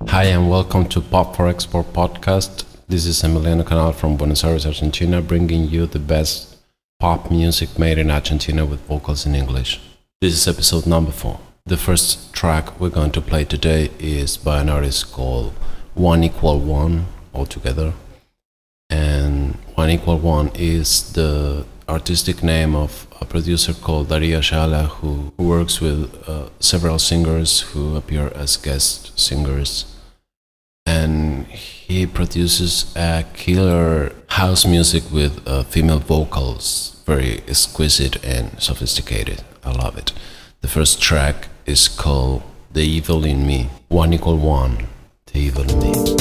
Hi and welcome to Pop for Export podcast. This is Emiliano Canal from Buenos Aires, Argentina, bringing you the best pop music made in Argentina with vocals in English. This is episode number 4. The first track we're going to play today is by an artist called 1=1 altogether. And 1=1 is the artistic name of a producer called Dario Shala who works with several singers who appear as guest singers. And he produces a killer house music with female vocals, very exquisite and sophisticated. I love it. The first track is called The Evil in Me. 1=1, The Evil in Me.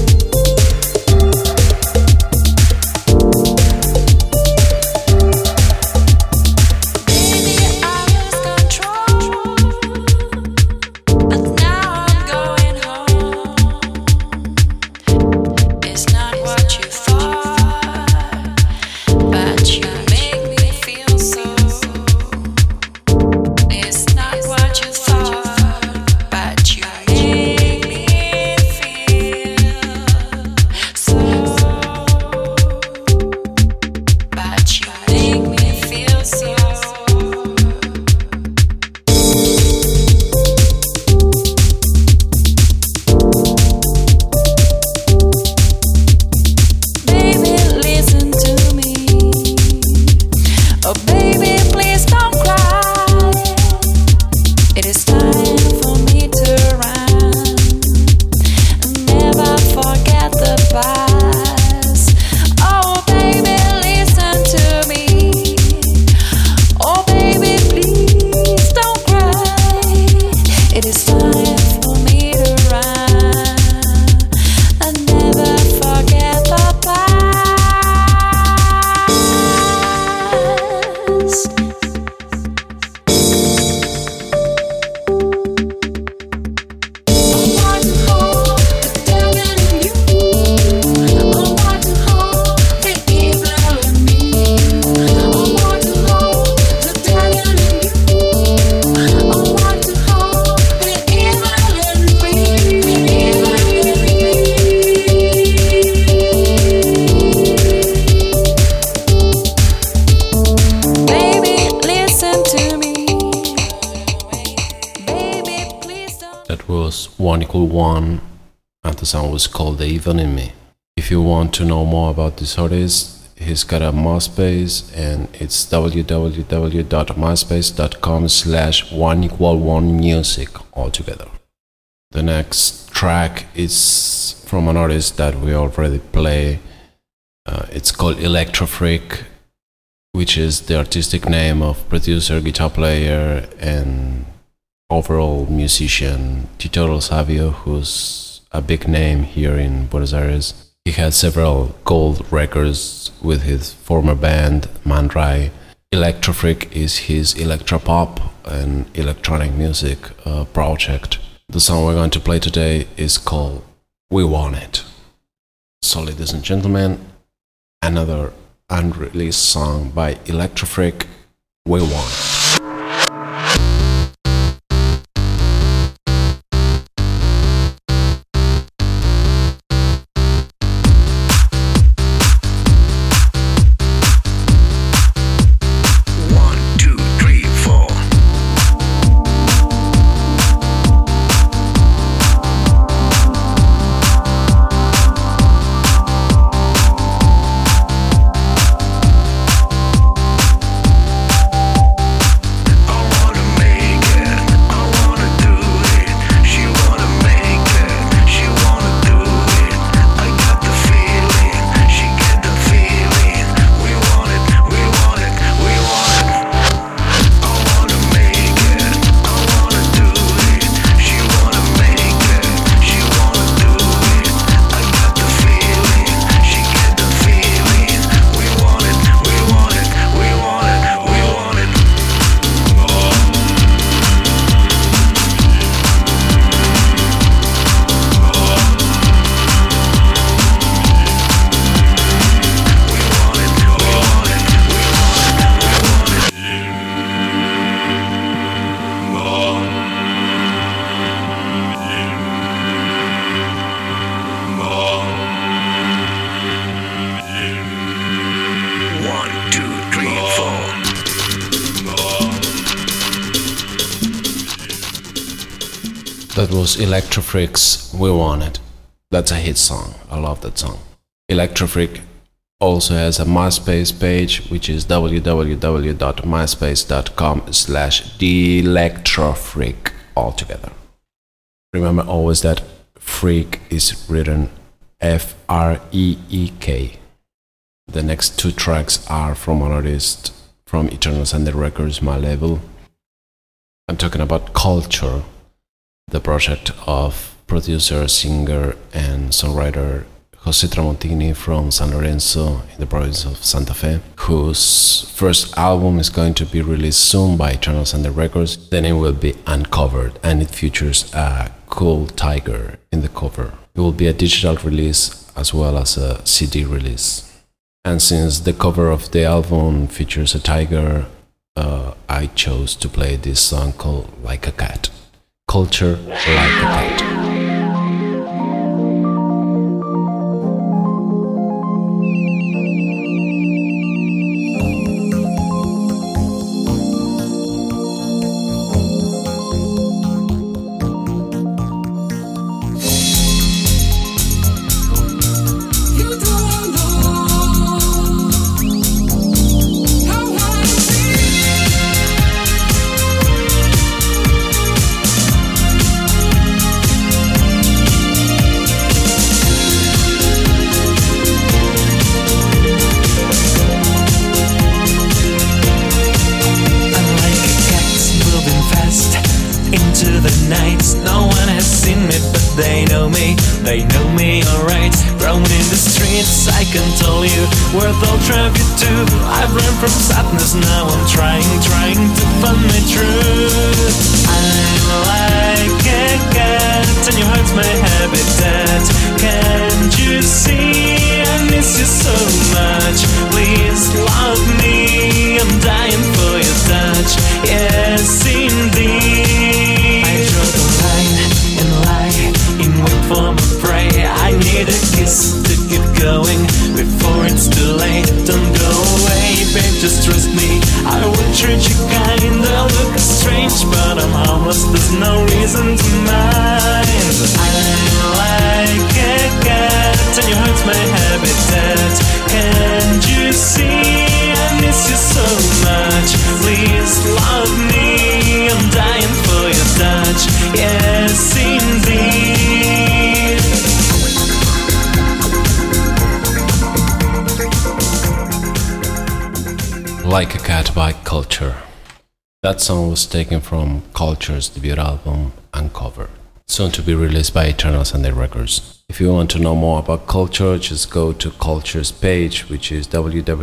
That was 1=1 and the song was called The Evil in Me. If you want to know more about this artist, he's got a MySpace and it's www.myspace.com/1=1music altogether. The next track is from an artist that we already play. It's called Electrofreak, which is the artistic name of producer, guitar player and overall musician Tito Savio, who's a big name here in Buenos Aires. He had several gold records with his former band Mandrai. Electrofreak is his electropop and electronic music project. The song we're going to play today is called We Want It. So ladies and gentlemen, another unreleased song by Electrofreak, We Want It. That was Electrofreak's We Want It. That's a hit song. I love that song. Electrofreak also has a MySpace page, which is www.myspace.com/theelectrofreak altogether. Remember always that freak is written Freek. The next two tracks are from an artist from Eternal Sunday Records, my label. I'm talking about Culture, the project of producer, singer, and songwriter José Tramontini from San Lorenzo in the province of Santa Fe, whose first album is going to be released soon by Eternal Sunday Records. The name will be Uncovered, and it features a cool tiger in the cover. It will be a digital release as well as a CD release. And since the cover of the album features a tiger, I chose to play this song called Like a Cat. Culture, Like a Cat. They know me alright. Roaming in the streets, I can tell you worth all tribute to. I've run from sadness, now I'm trying to find my truth. I'm like a cat, and your heart's my habitat. Can't you see I miss you so much? Please love me, I'm dying for your touch. Yes, indeed. I draw the line and lie in wait for my prey. I need a kiss to get going before it's too late. Don't go away, babe, just trust me. I will treat you kinda. Look strange, but I'm harmless. There's no reason to mind. I'm like a cat, and your heart's my habitat. Can't you see I miss you so much? Please love me, I'm dying for your touch. Yes, indeed. Like a Cat by Culture. That song was taken from Culture's debut album, Uncovered, soon to be released by Eternal Sunday Records. If you want to know more about Culture, just go to Culture's page, which is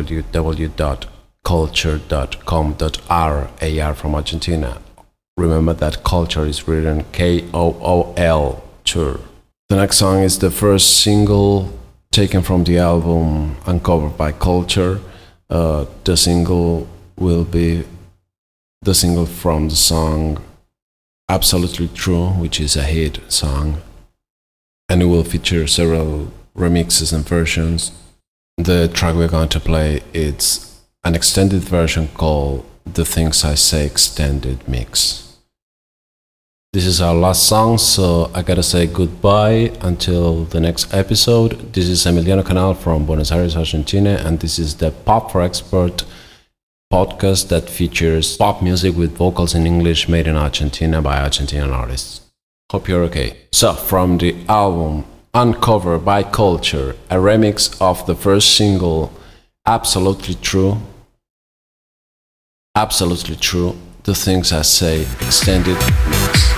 www.culture.com.ar from Argentina. Remember that Culture is written Kool. The next song is the first single taken from the album Uncovered by Culture. The single will be the single from the song Absolutely True, which is a hit song, and it will feature several remixes and versions. The track we're going to play is an extended version called The Things I Say Extended Mix. This is our last song, so I gotta say goodbye until the next episode. This is Emiliano Canal from Buenos Aires, Argentina, and this is the Pop for Export podcast that features pop music with vocals in English made in Argentina by Argentinian artists. Hope you're okay. So, from the album Uncovered by Culture, a remix of the first single, Absolutely True, The Things I Say Extended Mix.